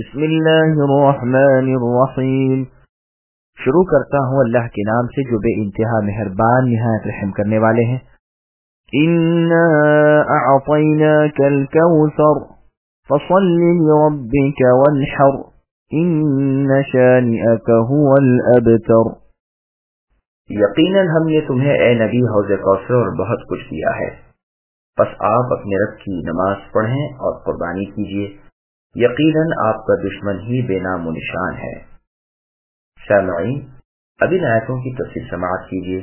بسم اللہ الرحمن الرحیم. شروع کرتا ہوں اللہ کے نام سے جو بے انتہا مہربان نہایت رحم کرنے والے ہیں. انا اعطیناک الکوثر فصل لربک وانحر ان شانئک هو الابتر. یقیناً ہم نے تمہیں اے نبی حوض کوثر اور بہت کچھ دیا ہے، پس آپ اپنے رب کی نماز پڑھیں اور قربانی کیجیے، یقیناً آپ کا دشمن ہی بے نام و نشان ہے. سامعین، اب ان آیتوں کی تفصیل سماعت کیجیے.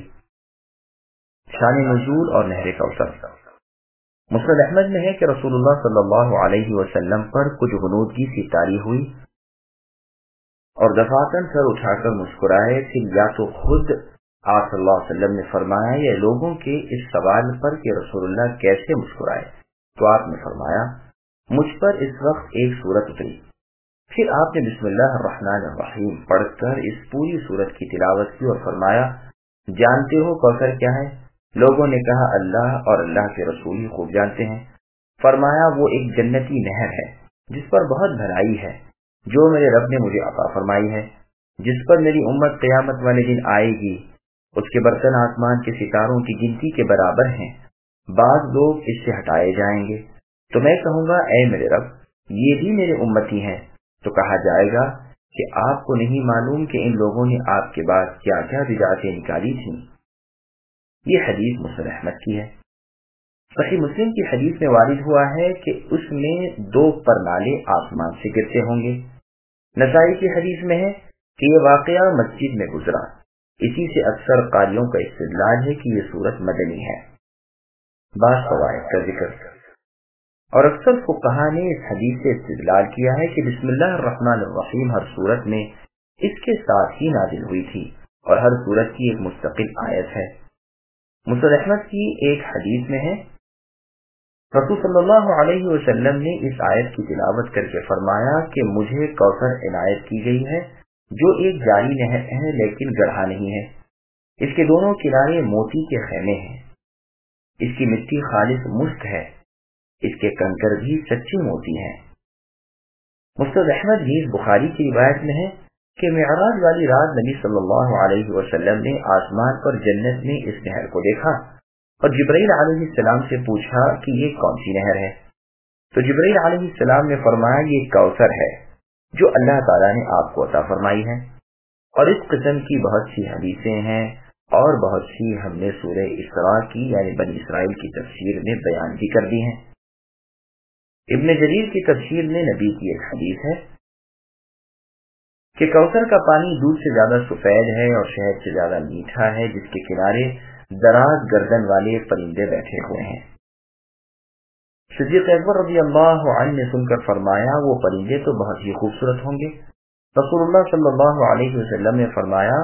شان نزول اور نہر کوثر. مسند احمد میں ہے کہ رسول اللہ صلی اللہ علیہ وسلم پر کچھ غنودگی سی طاری ہوئی اور دفعتاً سر اٹھا کر مسکرائے. پھر یا تو خود آپ صلی اللہ علیہ وسلم نے فرمایا یا لوگوں کے اس سوال پر کہ رسول اللہ کیسے مسکرائے، تو آپ نے فرمایا مجھ پر اس وقت ایک سورت اتری. پھر آپ نے بسم اللہ الرحمن الرحیم پڑھ کر اس پوری سورت کی تلاوت کی اور فرمایا جانتے ہو کوثر کیا ہے؟ لوگوں نے کہا اللہ اور اللہ کے رسول ہی خوب جانتے ہیں. فرمایا وہ ایک جنتی نہر ہے جس پر بہت بھلائی ہے، جو میرے رب نے مجھے عطا فرمائی ہے، جس پر میری امت قیامت والے دن آئے گی. اس کے برتن آسمان کے ستاروں کی گنتی کے برابر ہیں، بعض لوگ اس سے ہٹائے جائیں گے تو میں کہوں گا اے میرے رب یہ بھی میرے امتی ہیں، تو کہا جائے گا کہ آپ کو نہیں معلوم کہ ان لوگوں نے آپ کے بعد کیا کیا بدعتیں نکالی تھیں. یہ حدیث مسند احمد کی ہے. صحیح مسلم کی حدیث میں وارد ہوا ہے کہ اس میں 2 پرنالے آسمان سے گرتے ہوں گے. نسائی کی حدیث میں ہے کہ یہ واقعہ مسجد میں گزرا. اسی سے اکثر قاریوں کا استدلال ہے کہ یہ سورت مدنی ہے. بعض فوائد کا ذکر اور اکثر فقہا نے اس حدیث سے استدلال کیا ہے کہ بسم اللہ الرحمن الرحیم ہر سورت میں اس کے ساتھ ہی نازل ہوئی تھی اور ہر سورت کی ایک مستقل آیت ہے. مسند احمد کی ایک حدیث میں ہے رسول صلی اللہ علیہ وسلم نے اس آیت کی تلاوت کر کے فرمایا کہ مجھے کوثر عنایت کی گئی ہے جو ایک جاری نہر ہے لیکن گڑھا نہیں ہے. اس کے دونوں کنارے موتی کے خیمے ہیں، اس کی مٹی خالص مشک ہے، اس کے کنکر بھی سچے موتی ہیں. مسند احمد نیز بخاری کی روایت میں ہے کہ معراج والی رات نبی صلی اللہ علیہ وسلم نے آسمان پر جنت میں اس نہر کو دیکھا اور جبرائیل علیہ السلام سے پوچھا کہ یہ کون سی نہر ہے؟ تو جبرائیل علیہ السلام نے فرمایا یہ کوثر ہے جو اللہ تعالیٰ نے آپ کو عطا فرمائی ہے. اور اس قسم کی بہت سی حدیثیں ہیں اور بہت سی ہم نے سورہ اسراء کی یعنی بنی اسرائیل کی تفسیر میں بیان بھی کر دی ہیں. ابن جریر کی تفسیر میں نبی کی ایک حدیث ہے کہ کوثر کا پانی دودھ سے زیادہ سفید ہے اور شہد سے زیادہ میٹھا ہے، جس کے کنارے دراز گردن والے پرندے بیٹھے ہوئے ہیں. صدیق اکبر رضی اللہ عنہ نے سن کر فرمایا وہ پرندے تو بہت ہی خوبصورت ہوں گے. رسول اللہ صلی اللہ علیہ وسلم نے فرمایا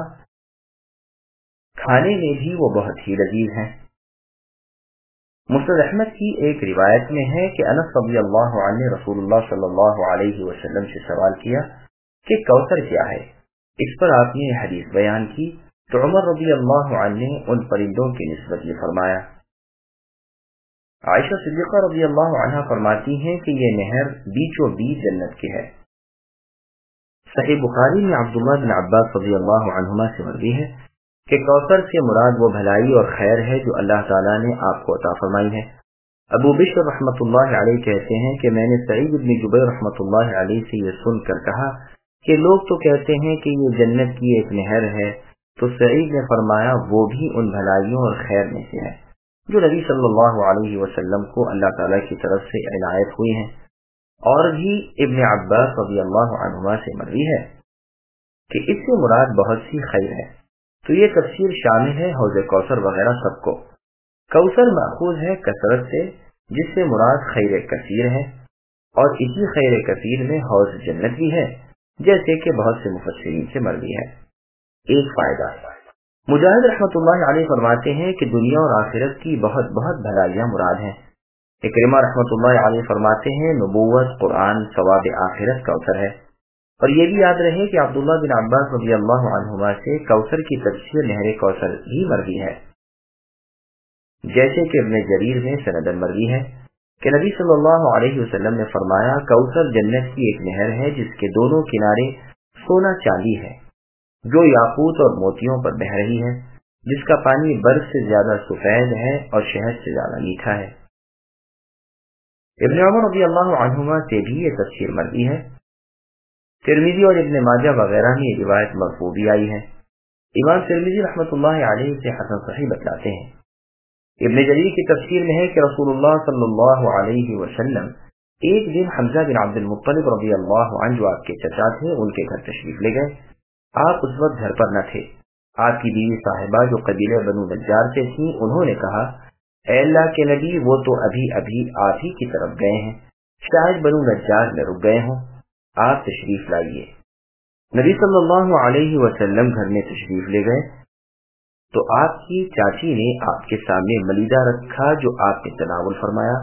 کھانے میں بھی وہ بہت ہی لذیذ ہیں. مسند احمد کی ایک روایت میں ہے کہ انس رضی اللہ عنہ نے رسول اللہ صلی اللہ علیہ وسلم سے سوال کیا کہ کوثر کیا ہے. اس پر آپ نے حدیث بیان کی تو عمر رضی اللہ عنہ نے ان پرندوں کی نسبت یہ فرمایا. عائشہ صدیقہ رضی اللہ عنہ فرماتی ہیں کہ یہ نہر بیچوں بیچ جنت کی ہے. صحیح بخاری میں عبداللہ بن عباس رضی اللہ عنہما سے مروی ہے کہ کوثر سے مراد وہ بھلائی اور خیر ہے جو اللہ تعالیٰ نے آپ کو عطا فرمائی ہے. ابو بشر رحمۃ اللہ علیہ کہتے ہیں کہ میں نے سعید بن جبیر رحمۃ اللہ علیہ سے یہ سن کر کہا کہ لوگ تو کہتے ہیں کہ یہ جنت کی ایک نہر ہے، تو سعید نے فرمایا وہ بھی ان بھلائیوں اور خیر میں سے ہے جو نبی صلی اللہ علیہ وسلم کو اللہ تعالیٰ کی طرف سے عنایت ہوئی ہیں. اور بھی ابن عباس رضی اللہ عنہما سے مروی ہے کہ اس سے مراد بہت سی خیر ہے. تو یہ تفسیر شامل ہے حوض کوثر وغیرہ سب کو. کوثر ماخوذ ہے کثرت سے جس سے مراد خیر کثیر ہے، اور اسی خیر کثیر میں حوض جنت بھی ہے جیسے کہ بہت سے مفسرین سے مروی ہے. ایک فائدہ مجاہد رحمۃ اللہ علیہ فرماتے ہیں کہ دنیا اور آخرت کی بہت بہت بھلائیاں مراد ہیں. اکرمہ رحمۃ اللہ علیہ فرماتے ہیں نبوت، قرآن، ثواب آخرت کوثر ہے. اور یہ بھی یاد رہے کہ عبداللہ بن عباس رضی اللہ عنہما سے کوثر کی تفسیر نہر کوثر بھی مروی ہے، جیسے کہ ابن جریر میں سندن مروی ہے. کہ نبی صلی اللہ علیہ وسلم نے فرمایا کوثر جنت کی ایک نہر ہے جس کے دونوں کنارے سونا چاندی ہے، جو یاقوت اور موتیوں پر بہہ رہی ہے، جس کا پانی برف سے زیادہ سفید ہے اور شہد سے زیادہ میٹھا ہے۔ ابن عمر رضی اللہ عنہما سے بھی یہ تفسیر مروی ہے۔ ترمذی اور ابن ماجہ وغیرہ میں یہ روایت مرفوع بھی آئی ہے۔ امام ترمذی رحمۃ اللہ علیہ سے حسن صحیح بتلاتے ہیں۔ ابن جریر کی تفسیر میں ہے کہ رسول اللہ صلی اللہ علیہ وسلم ایک دن حمزہ بن عبد المطلب رضی اللہ عنہ جو آپ کے چچا تھے ان کے گھر تشریف لے گئے۔ آپ اس وقت گھر پر نہ تھے۔ آپ کی بیوی صاحبہ جو قبیلہ بنو نجار سے تھیں انہوں نے کہا، اے اللہ کے نبی، وہ تو ابھی آپ ہی کی طرف گئے ہیں، شاید بنو نجار میں رک گئے ہوں، آپ تشریف لائیے۔ نبی صلی اللہ علیہ وسلم گھر میں تشریف لے گئے تو آپ کی چاچی نے آپ کے سامنے ملیدہ رکھا جو آپ نے تناول فرمایا۔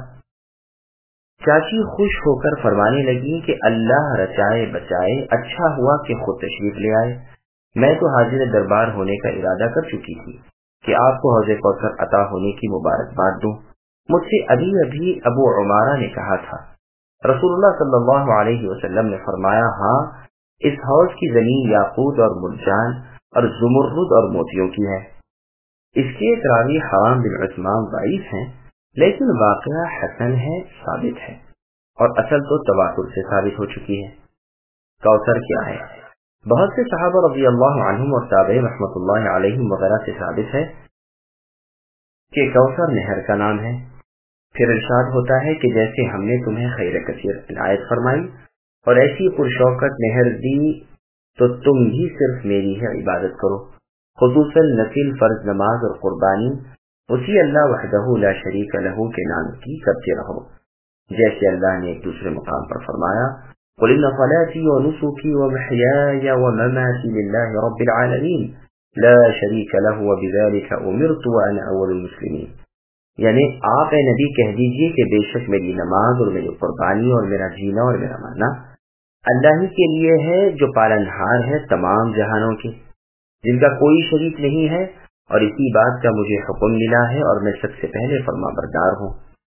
چاچی خوش ہو کر فرمانے لگی کہ اللہ رچائے بچائے، اچھا ہوا کہ خود تشریف لے آئے، میں تو حاضر دربار ہونے کا ارادہ کر چکی تھی کہ آپ کو حوض کوثر عطا ہونے کی مبارکباد دوں۔ مجھ سے ابھی ابو عمارہ نے کہا تھا، رسول اللہ صلی اللہ علیہ وسلم نے فرمایا، ہاں اس حوض کی زمین یاقوت اور مرجان اور زمرد اور موتیوں کی ہے۔ اس کے ایک راوی حرام بن عثمان ضعیف ہیں، لیکن واقعہ حسن ہے، ثابت ہے، اور اصل تو تواتر سے ثابت ہو چکی ہے۔ کوثر کیا ہے؟ بہت سے صحابہ رضی اللہ عنہم اور تابعین رحمۃ اللہ علیہم وغیرہ سے ثابت ہے کہ کوثر نہر کا نام ہے۔ پھر ارشاد ہوتا ہے کہ جیسے ہم نے تمہیں خیر کثیر عنایت فرمائی اور ایسی پرشوکت نہر دی تو تم بھی صرف میری ہے عبادت کرو، خصوصاً نفل فرض نماز اور قربانی اسی اللہ وحدہ لا شریک لہ کے نام کی کرتے رہو، جیسے اللہ نے ایک دوسرے مقام پر فرمایا، قل ان صلاتي ونسكي ومحياي ومماتي لله رب العالمين لا شريك له وبذلك امرت وانا اول المسلمين، یعنی آپ اے نبی کہہ دیجئے کہ بے شک میری نماز اور میری قربانی اور میرا جینا اور میرا مرنا اللہ ہی کے لیے ہے جو پالنہار ہے تمام جہانوں کے، جن کا کوئی شریک نہیں ہے، اور اسی بات کا مجھے حکم ملا ہے اور میں سب سے پہلے فرما بردار ہوں۔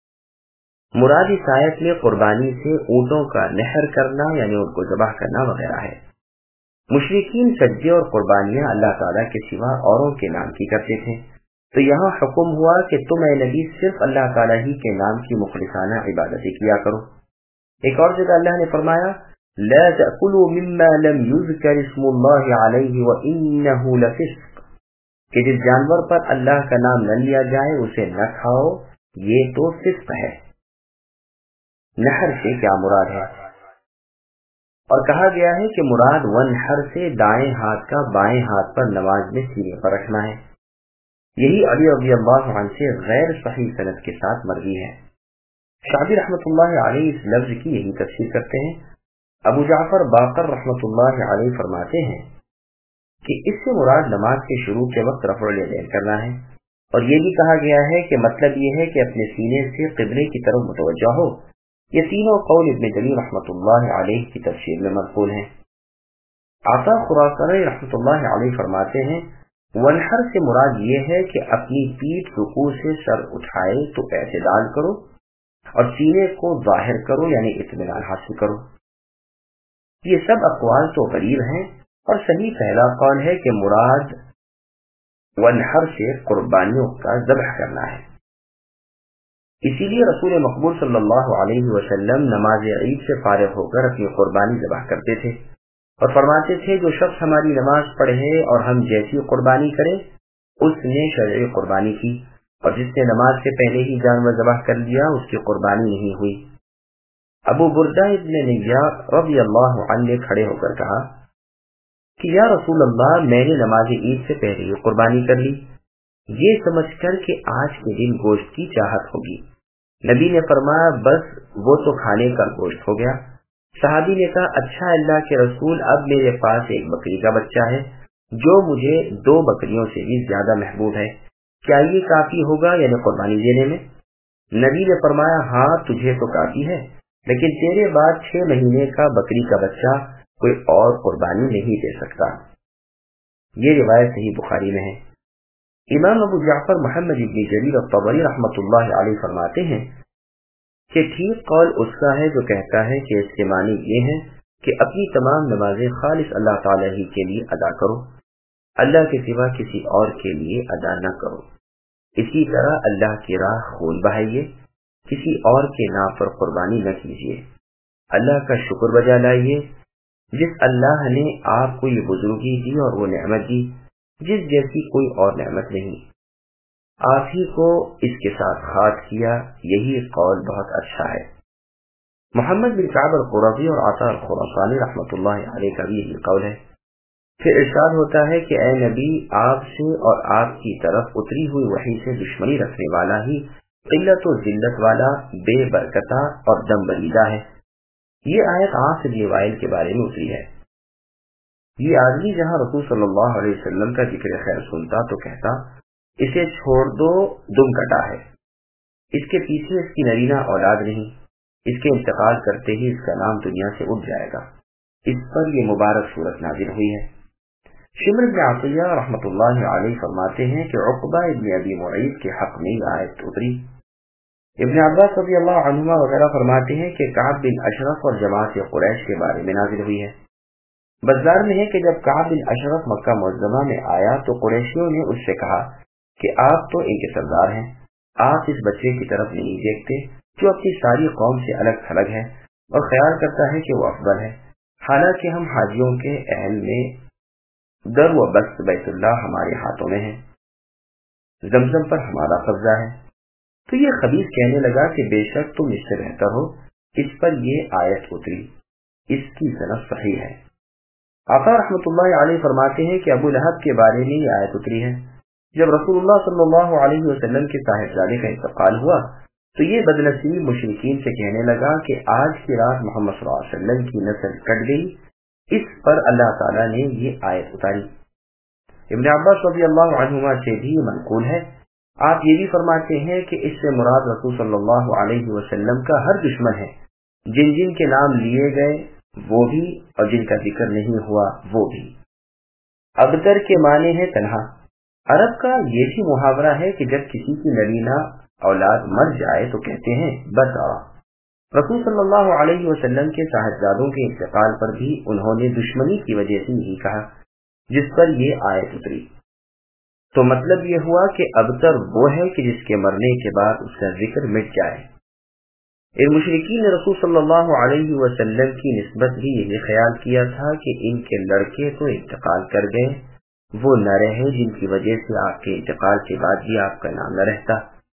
مراد اس آیت میں قربانی سے اونٹوں کا نحر کرنا یعنی ان کو ذبح کرنا وغیرہ ہے۔ مشرکین سجدے اور قربانیاں اللہ تعالیٰ کے سوا اوروں کے نام کی کرتے تھے، تو یہاں حکم ہوا کہ تم اے نبی صرف اللہ تعالیٰ ہی کے نام کی مخلصانہ عبادتیں کیا کرو۔ ایک اور جگہ اللہ نے فرمایا، لا تأکلوا مما لم یذکر اسم اللہ علیہ وانہ لفسق، کہ جس جانور پر اللہ کا نام نہ لیا جائے اسے نہ کھاؤ، یہ تو فسق ہے۔ نحر سے کیا مراد ہے؟ اور کہا گیا ہے کہ مراد ونحر سے دائیں ہاتھ کا بائیں ہاتھ پر نماز میں سینے پر رکھنا ہے۔ یہی علی رضی اللہ عنہ سے غیر صحیح سند کے ساتھ مروی ہے۔ شعبی رحمۃ اللہ علیہ اس لفظ کی یہی تفسیر کرتے ہیں۔ ابو جعفر باقر رحمۃ اللہ علیہ فرماتے ہیں کہ اس سے مراد نماز کے شروع کے وقت رفع الیدین کرنا ہے، اور یہ بھی کہا گیا ہے کہ مطلب یہ ہے کہ اپنے سینے سے قبلے کی طرف متوجہ ہو۔ یہ تینوں قول ابن جریر رحمۃ اللہ علیہ کی تفسیر میں منقول ہیں۔ عطا خراسانی رحمۃ اللہ علیہ فرماتے ہیں، ونحر سے مراد یہ ہے کہ اپنی پیٹھ رکوع سے سر اٹھائے تو اعتدال کرو اور سینے کو ظاہر کرو یعنی اطمینان حاصل کرو۔ یہ سب اقوال تو غریب ہیں، اور صحیح پہلا قول ہے کہ مراد ونحر سے قربانیوں کا ذبح کرنا ہے۔ اسی لیے رسول مقبول صلی اللہ علیہ وسلم نماز عید سے فارغ ہو کر اپنی قربانی ذبح کرتے تھے اور فرماتے تھے، جو شخص ہماری نماز پڑھے اور ہم جیسی قربانی کرے اس نے شرعی قربانی کی، اور جس نے نماز سے پہلے ہی جانور ذبح کر لیا اس کی قربانی نہیں ہوئی۔ ابو بردہ ابن نیار رضی اللہ عنہ نے کھڑے ہو کر کہا کہ یا رسول اللہ، میں نے نماز عید سے پہلے ہی قربانی کر لی، یہ سمجھ کر کہ آج کے دن گوشت کی چاہت ہوگی۔ نبی نے فرمایا، بس وہ تو کھانے کا گوشت ہو گیا۔ صحابی نے کہا، اچھا اللہ کے رسول، اب میرے پاس ایک بکری کا بچہ ہے جو مجھے 2 بکریوں سے بھی زیادہ محبوب ہے، کیا یہ کافی ہوگا یعنی قربانی دینے میں؟ نبی نے فرمایا، ہاں تجھے تو کافی ہے، لیکن تیرے بعد 6 مہینے کا بکری کا بچہ کوئی اور قربانی نہیں دے سکتا۔ یہ روایت صحیح بخاری میں ہے۔ امام ابو جعفر محمد ابن جریر الطبری رحمۃ اللہ علیہ فرماتے ہیں کہ ٹھیک قول اس کا ہے جو کہتا ہے کہ اس کے معنی یہ ہے کہ اپنی تمام نمازیں خالص اللہ تعالیٰ ہی کے لیے ادا کرو، اللہ کے سوا کسی اور کے لیے ادا نہ کرو۔ اسی طرح اللہ کی راہ خون بہائیے، کسی اور کے نام پر قربانی نہ کیجیے۔ اللہ کا شکر بجا لائیے جس اللہ نے آپ کو یہ بزرگی دی اور وہ نعمت دی جس جیسی کوئی اور نعمت نہیں، آپ ہی کو اس کے ساتھ خاص کیا، یہی قول بہت اچھا ہے۔ محمد بن کعب القرظی اور عطاء الخراسانی رحمۃ اللہ علیہ کا بھی یہی قول ہے۔ پھر ارشاد ہوتا ہے کہ اے نبی، آپ سے اور آپ کی طرف اتری ہوئی وحی سے دشمنی رکھنے والا ہی قلت و ذلت والا، بے برکتہ اور دم بریدہ ہے۔ یہ آیت عاص بن وائل کے بارے میں اتری ہے۔ یہ آدمی جہاں رسول صلی اللہ علیہ وسلم کا ذکر خیر سنتا تو کہتا، اسے چھوڑ دو، دم کٹا ہے، اس کے پیچھے اس کی نرینہ اولاد نہیں، اس کے انتقال کرتے ہی اس کا نام دنیا سے اٹھ جائے گا۔ اس پر یہ مبارک صورت نازل ہوئی ہے۔ شمر بن عطیہ رحمۃ اللہ علیہ فرماتے ہیں کہ عقبہ ابن ابی معیط کے حق میں یہ آیت اتری۔ ابن عباس رضی اللہ عنہما وغیرہ فرماتے ہیں کہ کعب بن اشرف اور جماعت قریش کے بارے میں نازل ہوئی ہے۔ بزار میں ہے کہ جب کعب بن اشرف مکہ معظمہ میں آیا تو قریشیوں نے اس سے کہا کہ آپ تو ان کے سردار ہیں، آپ اس بچے کی طرف نہیں دیکھتے جو اپنی ساری قوم سے الگ تھلگ ہے اور خیال کرتا ہے کہ وہ افضل ہے، حالانکہ ہم حاجیوں کے اہل میں در و بست بیت اللہ ہمارے ہاتھوں میں ہے، زمزم پر ہمارا قبضہ ہے۔ تو یہ خبیث کہنے لگا کہ بے شک تم اس سے بہتر ہو۔ اس پر یہ آیت اتری، اس کی سند صحیح ہے۔ آقا رحمۃ اللہ علیہ فرماتے ہیں کہ ابو لہب کے بارے میں یہ آیت اتری ہے۔ جب رسول اللہ صلی اللہ علیہ وسلم کے صاحبزادے کا انتقال ہوا تو یہ بدنصیب مشرکین سے کہنے لگا کہ آج کی رات محمد صلی اللہ علیہ وسلم کی نسل کٹ گئی۔ اس پر اللہ تعالیٰ نے یہ آیت اتاری۔ ابن عباس رضی اللہ عنہما سے بھی منقول ہے، آپ یہ بھی فرماتے ہیں کہ اس سے مراد رسول صلی اللہ علیہ وسلم کا ہر دشمن ہے، جن جن کے نام لیے گئے وہ بھی اور جن کا ذکر نہیں ہوا وہ بھی۔ ابتر کے معنی ہے تنہا۔ عرب کا یہ بھی محاورہ ہے کہ جب کسی کی نرینہ اولاد مر جائے تو کہتے ہیں بس آ۔ رسول صلی اللہ علیہ وسلم کے صاحبزادوں کے انتقال پر بھی انہوں نے دشمنی کی وجہ سے یہی کہا، جس پر یہ آیت اتری۔ تو مطلب یہ ہوا کہ ابتر وہ ہے کہ جس کے مرنے کے بعد اس کا ذکر مٹ جائے۔ ان مشرکین نے رسول صلی اللہ علیہ وسلم کی نسبت بھی یہی خیال کیا تھا کہ ان کے لڑکے تو انتقال کر گئے، وہ نہ رہے جن کی وجہ سے آپ کے انتقال کے بعد بھی آپ کا نام نہ رہتا۔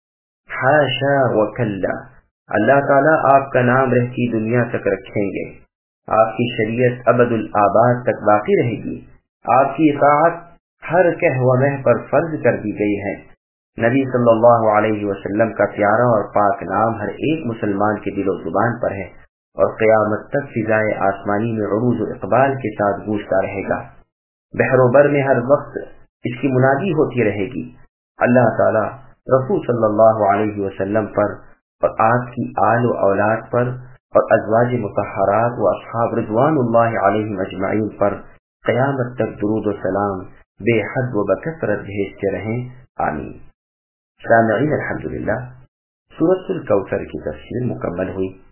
حاشا وکلا، اللہ تعالیٰ آپ کا نام رہتی دنیا تک رکھیں گے، آپ کی شریعت ابد الآباد تک باقی رہے گی، آپ کی اطاعت ہر کہہ و مہ پر فرض کر دی گئی ہے۔ نبی صلی اللہ علیہ وسلم کا پیارا اور پاک نام ہر ایک مسلمان کے دل و زبان پر ہے اور قیامت تک فضائے آسمانی میں عروج و اقبال کے ساتھ گونجتا رہے گا۔ بحر و بر میں ہر وقت اس کی منادی ہوتی رہے گی۔ اللہ تعالیٰ رسول صلی اللہ علیہ وسلم پر اور آپ کی آل و اولاد پر اور ازواج مطہرات و اصحاب رضوان اللہ علیہم اجمعین پر قیامت تک درود و سلام بے حد و بکثرت بھیجتے رہیں، آمین۔ سامعین، الحمدللہ سورۃ الکوثر کی تفسیر مکمل ہوئی۔